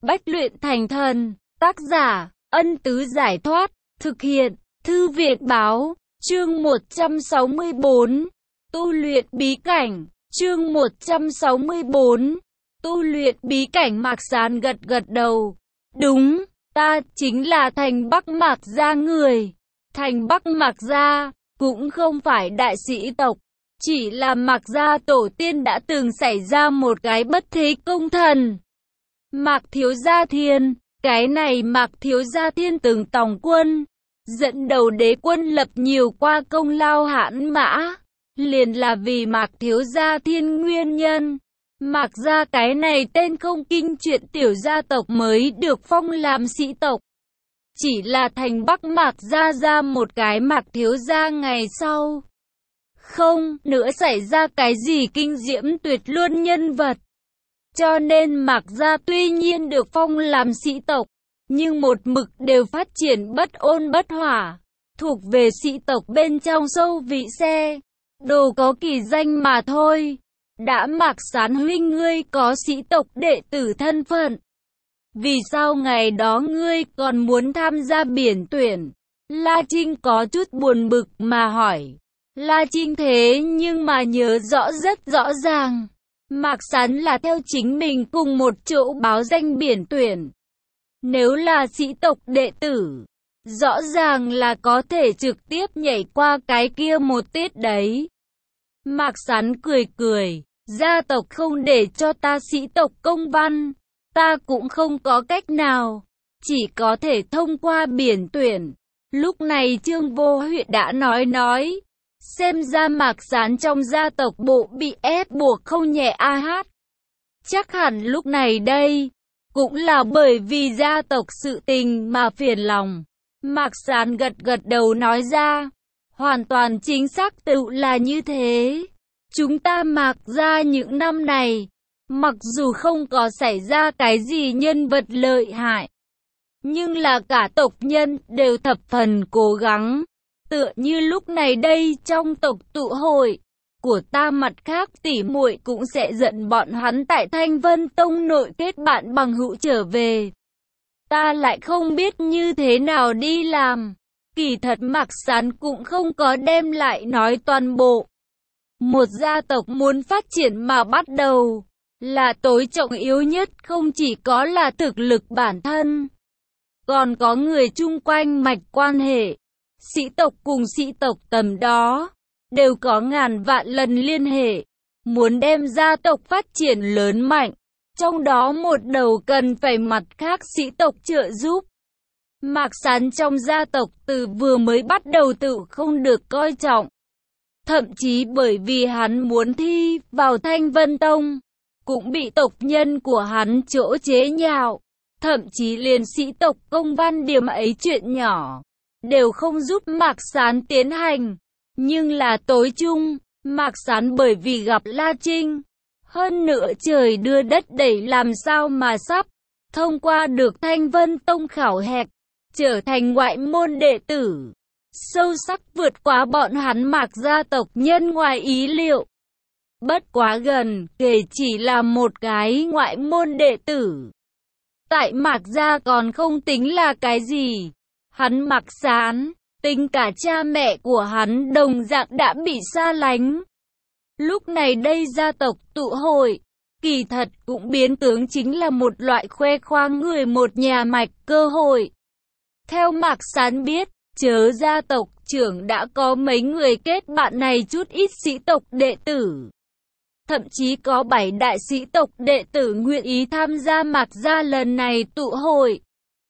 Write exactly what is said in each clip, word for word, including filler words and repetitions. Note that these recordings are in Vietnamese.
Bách luyện thành thần, tác giả, Ân Tứ Giải Thoát, thực hiện, Thư viện Báo, chương một trăm sáu mươi tư, tu luyện bí cảnh, chương một trăm sáu mươi tư, tu luyện bí cảnh. Mạc Sán gật gật đầu, đúng, ta chính là thành Bắc Mạc Gia người. Thành Bắc Mạc Gia, cũng không phải đại sĩ tộc, chỉ là Mạc Gia tổ tiên đã từng xảy ra một cái bất thế công thần. Mạc Thiếu Gia Thiên, cái này Mạc Thiếu Gia Thiên từng tòng quân, dẫn đầu đế quân lập nhiều qua công lao hãn mã, liền là vì Mạc Thiếu Gia Thiên nguyên nhân. Mạc Gia cái này tên không kinh chuyện tiểu gia tộc mới được phong làm sĩ tộc. Chỉ là thành Bắc Mạc Gia ra một cái Mạc Thiếu Gia ngày sau. Không nữa xảy ra cái gì kinh diễm tuyệt luân nhân vật. Cho nên Mạc Gia tuy nhiên được phong làm sĩ tộc, nhưng một mực đều phát triển bất ôn bất hỏa, thuộc về sĩ tộc bên trong sâu vị xe, đồ có kỳ danh mà thôi. Đã Mạc Sán huynh ngươi có sĩ tộc đệ tử thân phận, vì sao ngày đó ngươi còn muốn tham gia biển tuyển? La Trinh có chút buồn bực mà hỏi. La Trinh thế nhưng mà nhớ rõ rất rõ ràng, Mạc Sán là theo chính mình cùng một chỗ báo danh biển tuyển. Nếu là sĩ tộc đệ tử, rõ ràng là có thể trực tiếp nhảy qua cái kia một tiết đấy. Mạc Sán cười cười, gia tộc không để cho ta sĩ tộc công văn, ta cũng không có cách nào, chỉ có thể thông qua biển tuyển. Lúc này Trương Vô Huyện đã nói nói, xem ra Mạc Sán trong gia tộc bộ bị ép buộc không nhẹ a hát. Chắc hẳn lúc này đây, cũng là bởi vì gia tộc sự tình mà phiền lòng. Mạc Sán gật gật đầu nói ra, hoàn toàn chính xác tự là như thế. Chúng ta Mạc Gia những năm này, mặc dù không có xảy ra cái gì nhân vật lợi hại, nhưng là cả tộc nhân đều thập phần cố gắng. Tựa như lúc này đây trong tộc tụ hội của ta, mặt khác tỉ muội cũng sẽ dẫn bọn hắn tại Thanh Vân Tông nội kết bạn bằng hữu trở về. Ta lại không biết như thế nào đi làm. Kỳ thật Mạc Sán cũng không có đem lại nói toàn bộ. Một gia tộc muốn phát triển mà bắt đầu, là tối trọng yếu nhất không chỉ có là thực lực bản thân, còn có người chung quanh mạch quan hệ. Sĩ tộc cùng sĩ tộc tầm đó, đều có ngàn vạn lần liên hệ. Muốn đem gia tộc phát triển lớn mạnh, trong đó một đầu cần phải mặt khác sĩ tộc trợ giúp. Mạc Sán trong gia tộc từ vừa mới bắt đầu tự không được coi trọng. Thậm chí bởi vì hắn muốn thi vào Thanh Vân Tông, cũng bị tộc nhân của hắn chỗ chế nhạo. Thậm chí liền sĩ tộc công văn điểm ấy chuyện nhỏ, đều không giúp Mạc Sán tiến hành. Nhưng là tối chung, Mạc Sán bởi vì gặp La Trinh, hơn nữa trời đưa đất đẩy làm sao mà sắp thông qua được Thanh Vân Tông khảo hạch, trở thành ngoại môn đệ tử, sâu sắc vượt quá bọn hắn Mạc gia tộc nhân ngoài ý liệu. Bất quá gần kể chỉ là một cái ngoại môn đệ tử, tại Mạc gia còn không tính là cái gì. Hắn Mạc Sán, tính cả cha mẹ của hắn đồng dạng đã bị xa lánh. Lúc này đây gia tộc tụ hội, kỳ thật cũng biến tướng chính là một loại khoe khoang người một nhà mạch cơ hội. Theo Mạc Sán biết, chớ gia tộc trưởng đã có mấy người kết bạn này chút ít sĩ tộc đệ tử. Thậm chí có bảy đại sĩ tộc đệ tử nguyện ý tham gia Mạc gia lần này tụ hội.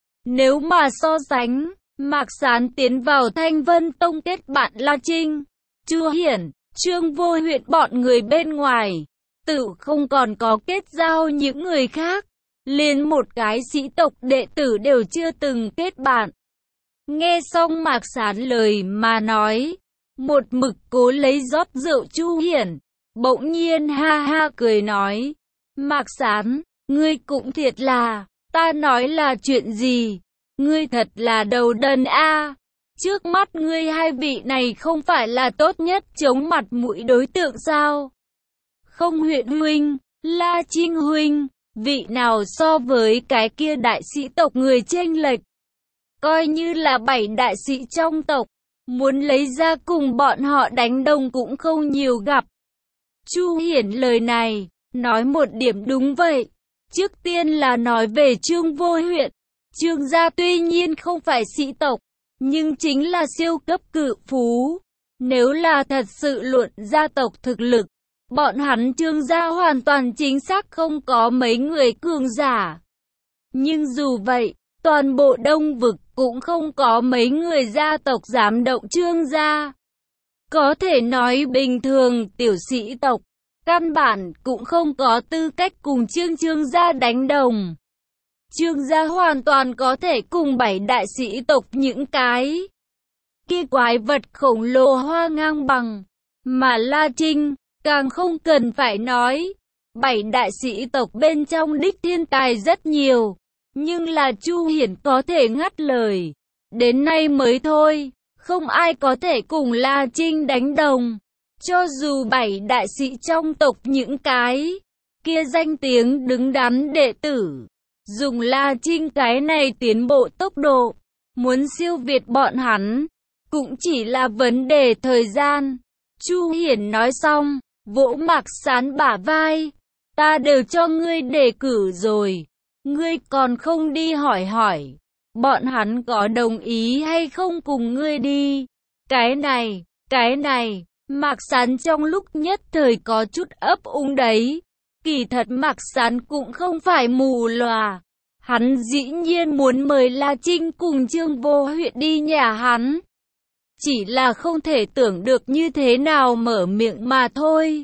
Nếu mà so sánh, Mạc Sán tiến vào Thanh Vân Tông kết bạn La Trinh, Chu Hiển, Trương Vô Huyện bọn người bên ngoài, tự không còn có kết giao những người khác, liền một cái sĩ tộc đệ tử đều chưa từng kết bạn. Nghe xong Mạc Sán lời mà nói, một mực cố lấy rót rượu Chu Hiển, bỗng nhiên ha ha cười nói, Mạc Sán, ngươi cũng thiệt là, ta nói là chuyện gì? Ngươi thật là đầu đần a. Trước mắt ngươi hai vị này không phải là tốt nhất chống mặt mũi đối tượng sao? Không Huyện huynh, La Trinh huynh, vị nào so với cái kia đại sĩ tộc người chênh lệch. Coi như là bảy đại sĩ trong tộc, muốn lấy ra cùng bọn họ đánh đồng cũng không nhiều gặp. Chu Hiển lời này, nói một điểm đúng vậy. Trước tiên là nói về Trương Vô Huyện. Trương gia tuy nhiên không phải sĩ tộc, nhưng chính là siêu cấp cự phú. Nếu là thật sự luận gia tộc thực lực, bọn hắn Trương gia hoàn toàn chính xác không có mấy người cường giả. Nhưng dù vậy, toàn bộ Đông Vực cũng không có mấy người gia tộc dám động Trương gia. Có thể nói bình thường tiểu sĩ tộc, căn bản cũng không có tư cách cùng Trương Trương gia đánh đồng. Trương gia hoàn toàn có thể cùng bảy đại sĩ tộc những cái kia quái vật khổng lồ hoa ngang bằng. Mà La Trinh, càng không cần phải nói. Bảy đại sĩ tộc bên trong đích thiên tài rất nhiều. Nhưng là Chu Hiển có thể ngắt lời. Đến nay mới thôi, không ai có thể cùng La Trinh đánh đồng. Cho dù bảy đại sĩ trong tộc những cái kia danh tiếng đứng đắn đệ tử, dùng La Trinh cái này tiến bộ tốc độ, muốn siêu việt bọn hắn, cũng chỉ là vấn đề thời gian. Chu Hiển nói xong, vỗ Mạc Sán bả vai. Ta đều cho ngươi đề cử rồi, ngươi còn không đi hỏi hỏi, bọn hắn có đồng ý hay không cùng ngươi đi. Cái này, cái này, Mạc Sán trong lúc nhất thời có chút ấp úng đấy. Kỳ thật Mạc Sán cũng không phải mù lòa. Hắn dĩ nhiên muốn mời La Trinh cùng Trương Vô Huyện đi nhà hắn. Chỉ là không thể tưởng được như thế nào mở miệng mà thôi.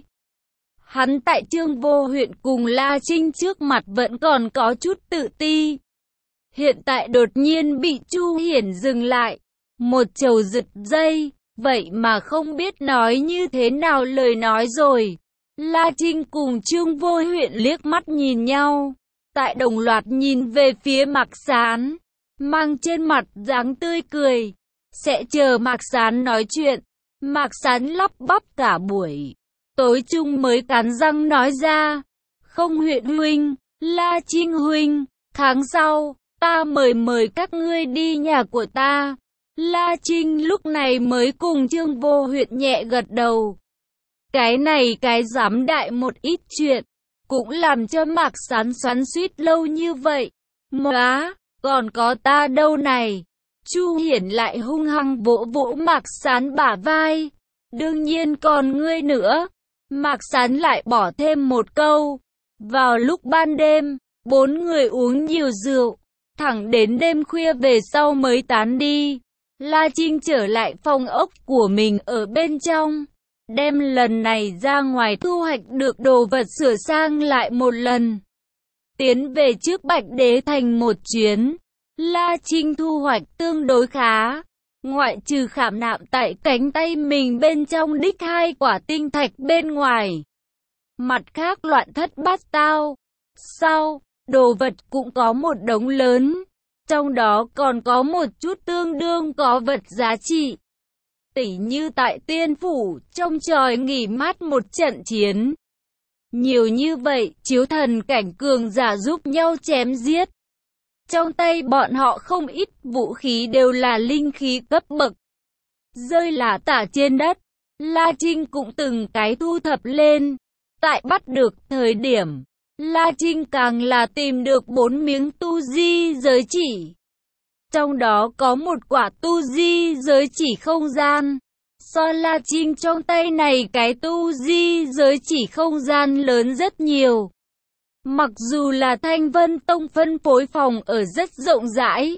Hắn tại Trương Vô Huyện cùng La Trinh trước mặt vẫn còn có chút tự ti. Hiện tại đột nhiên bị Chu Hiển dừng lại. Một chầu giật dây, vậy mà không biết nói như thế nào lời nói rồi. La Trinh cùng Trương Vô Huyện liếc mắt nhìn nhau. Tại đồng loạt nhìn về phía Mạc Sán, mang trên mặt dáng tươi cười. Sẽ chờ Mạc Sán nói chuyện. Mạc Sán lắp bắp cả buổi tối chung mới cắn răng nói ra. Không Huyện huynh, La Trinh huynh, tháng sau, ta mời mời các ngươi đi nhà của ta. La Trinh lúc này mới cùng Trương Vô Huyện nhẹ gật đầu. Cái này cái dám đại một ít chuyện, cũng làm cho Mạc Sán xoắn xuýt lâu như vậy. Móa, còn có ta đâu này. Chu Hiển lại hung hăng vỗ vỗ Mạc Sán bả vai. Đương nhiên còn ngươi nữa. Mạc Sán lại bỏ thêm một câu. Vào lúc ban đêm, bốn người uống nhiều rượu, thẳng đến đêm khuya về sau mới tán đi. La Trinh trở lại phòng ốc của mình ở bên trong, đem lần này ra ngoài thu hoạch được đồ vật sửa sang lại một lần. Tiến về trước Bạch Đế Thành một chuyến, La Trinh thu hoạch tương đối khá. Ngoại trừ khảm nạm tại cánh tay mình bên trong đích hai quả tinh thạch bên ngoài, mặt khác loạn thất bát tao. Sau, đồ vật cũng có một đống lớn, trong đó còn có một chút tương đương có vật giá trị. Tỉ như tại Tiên Phủ, trong tròi nghỉ mát một trận chiến. Nhiều như vậy, chiếu thần cảnh cường giả giúp nhau chém giết. Trong tay bọn họ không ít vũ khí đều là linh khí cấp bậc. Rơi lả tả trên đất, La Trinh cũng từng cái thu thập lên. Tại bắt được thời điểm, La Trinh càng là tìm được bốn miếng tu di giới chỉ. Trong đó có một quả tu di giới chỉ không gian. So La Trinh trong tay này cái tu di giới chỉ không gian lớn rất nhiều. Mặc dù là Thanh Vân Tông phân phối phòng ở rất rộng rãi,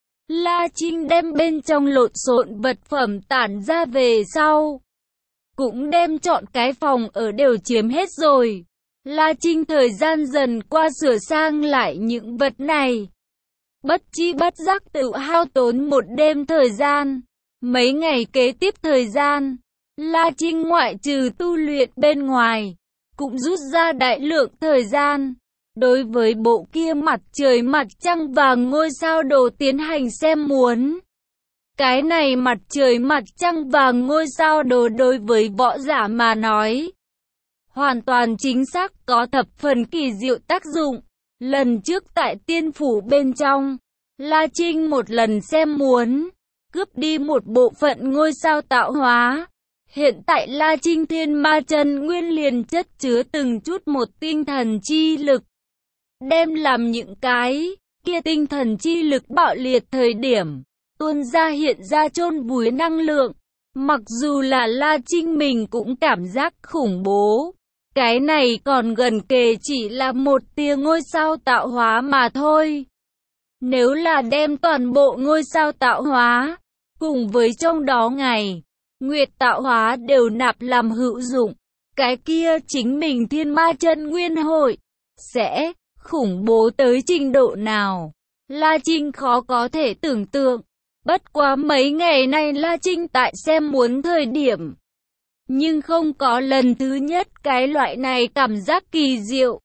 La Trinh đem bên trong lộn xộn vật phẩm tản ra về sau, cũng đem chọn cái phòng ở đều chiếm hết rồi. La Trinh thời gian dần qua sửa sang lại những vật này, bất chi bất giác tự hao tốn một đêm thời gian. Mấy ngày kế tiếp thời gian, La Trinh ngoại trừ tu luyện bên ngoài, cũng rút ra đại lượng thời gian. Đối với bộ kia mặt trời mặt trăng và ngôi sao đồ tiến hành xem muốn. Cái này mặt trời mặt trăng và ngôi sao đồ đối với võ giả mà nói, hoàn toàn chính xác có thập phần kỳ diệu tác dụng. Lần trước tại tiên phủ bên trong, La Trinh một lần xem muốn cướp đi một bộ phận ngôi sao tạo hóa. Hiện tại La Trinh Thiên Ma Chân Nguyên liền chất chứa từng chút một tinh thần chi lực. Đem làm những cái kia tinh thần chi lực bạo liệt thời điểm, tuôn ra hiện ra chôn vùi năng lượng. Mặc dù là La Trinh mình cũng cảm giác khủng bố. Cái này còn gần kề chỉ là một tia ngôi sao tạo hóa mà thôi. Nếu là đem toàn bộ ngôi sao tạo hóa, cùng với trong đó ngày, nguyệt tạo hóa đều nạp làm hữu dụng, cái kia chính mình Thiên Ma Chân Nguyên hội sẽ khủng bố tới trình độ nào, La Trinh khó có thể tưởng tượng. Bất quá mấy ngày nay La Trinh tại xem muốn thời điểm, nhưng không có lần thứ nhất cái loại này cảm giác kỳ diệu.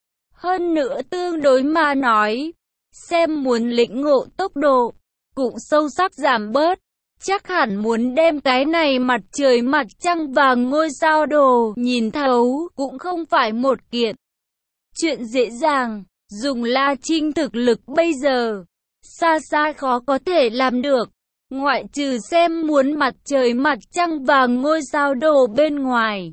Hơn nữa tương đối mà nói, xem muốn lĩnh ngộ tốc độ cũng sâu sắc giảm bớt. Chắc hẳn muốn đem cái này mặt trời mặt trăng và ngôi sao đồ nhìn thấu cũng không phải một kiện chuyện dễ dàng. Dùng La Trinh thực lực bây giờ, xa xa khó có thể làm được. Ngoại trừ xem muốn mặt trời mặt trăng và ngôi sao đồ bên ngoài,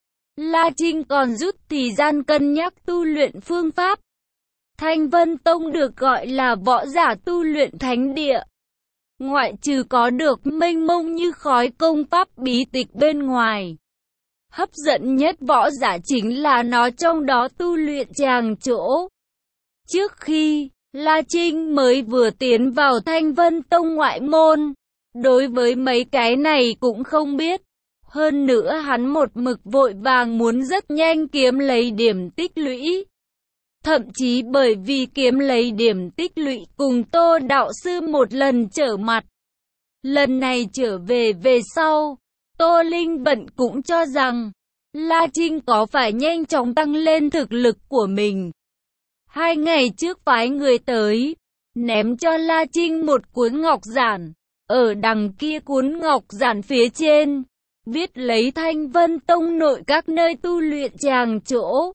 La Trinh còn rút thời gian cân nhắc tu luyện phương pháp. Thanh Vân Tông được gọi là võ giả tu luyện thánh địa. Ngoại trừ có được mênh mông như khói công pháp bí tịch bên ngoài, hấp dẫn nhất võ giả chính là nó trong đó tu luyện tràng chỗ. Trước khi La Trinh mới vừa tiến vào Thanh Vân Tông ngoại môn, đối với mấy cái này cũng không biết. Hơn nữa hắn một mực vội vàng muốn rất nhanh kiếm lấy điểm tích lũy. Thậm chí bởi vì kiếm lấy điểm tích lũy cùng Tô đạo sư một lần trở mặt. Lần này trở về về sau, Tô Linh Vận cũng cho rằng La Trinh có phải nhanh chóng tăng lên thực lực của mình. Hai ngày trước phái người tới, ném cho La Trinh một cuốn ngọc giản. Ở đằng kia cuốn ngọc giản phía trên, viết lấy Thanh Vân Tông nội các nơi tu luyện tràng chỗ.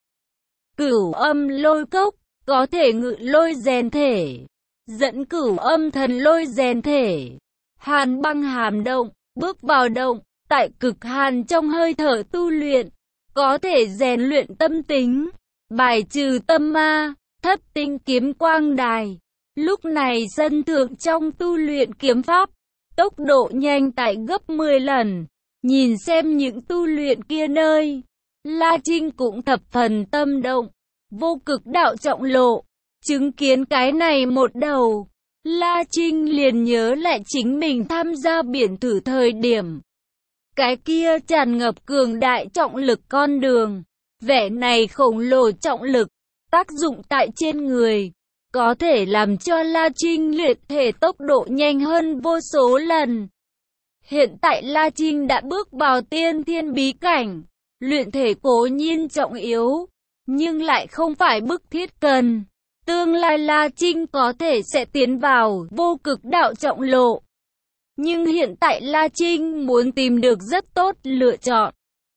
Cửu âm lôi cốc, có thể ngự lôi rèn thể, dẫn cửu âm thần lôi rèn thể. Hàn băng hàm động, bước vào động, tại cực hàn trong hơi thở tu luyện, có thể rèn luyện tâm tính, bài trừ tâm ma. Thất tinh kiếm quang đài, lúc này sân thượng trong tu luyện kiếm pháp, tốc độ nhanh tại gấp mười lần. Nhìn xem những tu luyện kia nơi, La Trinh cũng thập phần tâm động. Vô cực đạo trọng lộ, chứng kiến cái này một đầu, La Trinh liền nhớ lại chính mình tham gia biển thử thời điểm. Cái kia tràn ngập cường đại trọng lực con đường, vẻ này khổng lồ trọng lực, tác dụng tại trên người, có thể làm cho La Trinh luyện thể tốc độ nhanh hơn vô số lần. Hiện tại La Trinh đã bước vào tiên thiên bí cảnh, luyện thể cố nhiên trọng yếu, nhưng lại không phải bức thiết cần. Tương lai La Trinh có thể sẽ tiến vào vô cực đạo trọng lộ. Nhưng hiện tại La Trinh muốn tìm được rất tốt lựa chọn.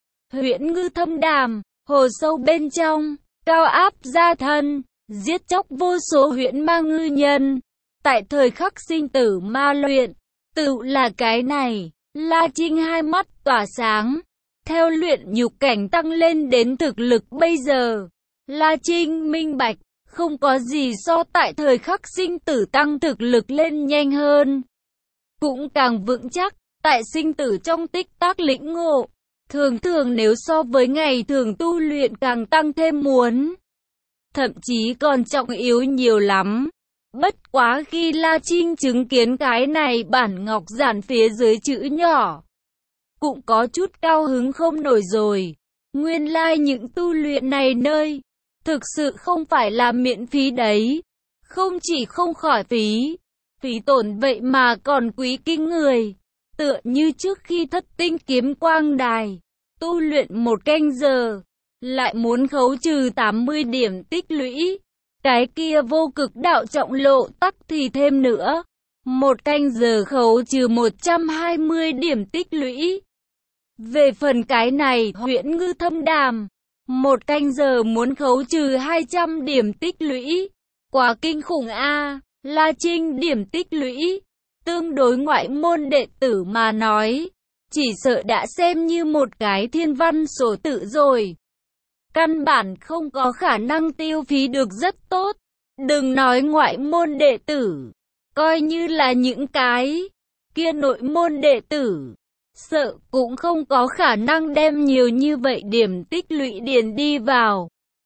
Huyễn ngư thâm đàm, hồ sâu bên trong, cao áp gia thân, giết chóc vô số huyễn ma ngư nhân. Tại thời khắc sinh tử ma luyện, tự là cái này, La Trinh hai mắt tỏa sáng. Theo luyện nhục cảnh tăng lên đến thực lực bây giờ, La Trinh minh bạch, không có gì so tại thời khắc sinh tử tăng thực lực lên nhanh hơn. Cũng càng vững chắc, tại sinh tử trong tích tác lĩnh ngộ, thường thường nếu so với ngày thường tu luyện càng tăng thêm muốn. Thậm chí còn trọng yếu nhiều lắm. Bất quá khi La Trinh chứng kiến cái này bản ngọc giản phía dưới chữ nhỏ, cũng có chút cao hứng không nổi rồi. Nguyên lai like những tu luyện này nơi, thực sự không phải là miễn phí đấy. Không chỉ không khỏi phí, phí tổn vậy mà còn quý kinh người. Tựa như trước khi thất tinh kiếm quang đài, tu luyện một canh giờ, lại muốn khấu trừ tám mươi điểm tích lũy. Cái kia vô cực đạo trọng lộ tắc thì thêm nữa. Một canh giờ khấu trừ một trăm hai mươi điểm tích lũy. Về phần cái này, huyễn ngư thâm đàm, Một canh giờ muốn khấu trừ hai trăm điểm tích lũy. Quá kinh khủng a. La Trinh điểm tích lũy. Tương đối ngoại môn đệ tử mà nói, chỉ sợ đã xem như một cái thiên văn số tự rồi. Căn bản không có khả năng tiêu phí được rất tốt. Đừng nói ngoại môn đệ tử, coi như là những cái kia nội môn đệ tử, sợ cũng không có khả năng đem nhiều như vậy điểm tích lũy điền đi vào.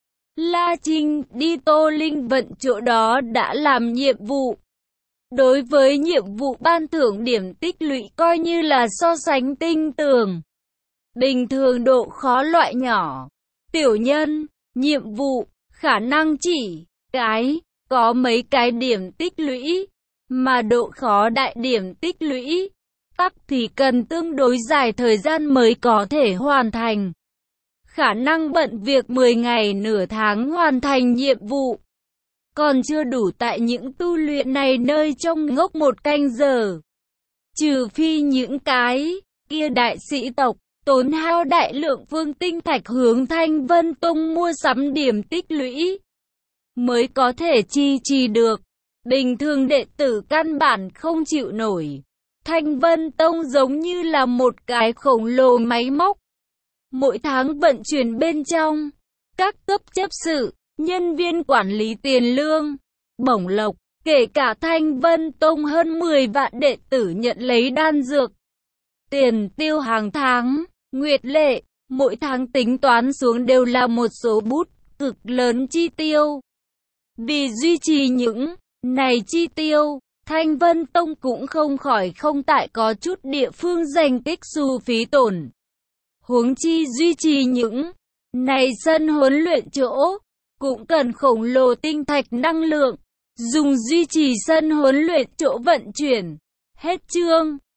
La Trinh đi Tô Linh Vận chỗ đó đã làm nhiệm vụ. Đối với nhiệm vụ ban thưởng điểm tích lũy coi như là so sánh tinh tường. Bình thường độ khó loại nhỏ, tiểu nhân, nhiệm vụ, khả năng chỉ cái, có mấy cái điểm tích lũy, mà độ khó đại điểm tích lũy, tắc thì cần tương đối dài thời gian mới có thể hoàn thành. Khả năng bận việc mười ngày nửa tháng hoàn thành nhiệm vụ, còn chưa đủ tại những tu luyện này nơi trong ngốc một canh giờ. Trừ phi những cái kia đại sĩ tộc, tốn hao đại lượng phương tinh thạch hướng Thanh Vân Tông mua sắm điểm tích lũy, mới có thể chi trì được. Bình thường đệ tử căn bản không chịu nổi. Thanh Vân Tông giống như là một cái khổng lồ máy móc. Mỗi tháng vận chuyển bên trong, các cấp chấp sự, nhân viên quản lý tiền lương, bổng lộc, kể cả Thanh Vân Tông hơn mười vạn đệ tử nhận lấy đan dược. Tiền tiêu hàng tháng, nguyệt lệ, mỗi tháng tính toán xuống đều là một số bút cực lớn chi tiêu. Vì duy trì những này chi tiêu, Thanh Vân Tông cũng không khỏi không tại có chút địa phương dành kích xù phí tổn. Huống chi duy trì những này sân huấn luyện chỗ, cũng cần khổng lồ tinh thạch năng lượng, dùng duy trì sân huấn luyện chỗ vận chuyển. Hết chương.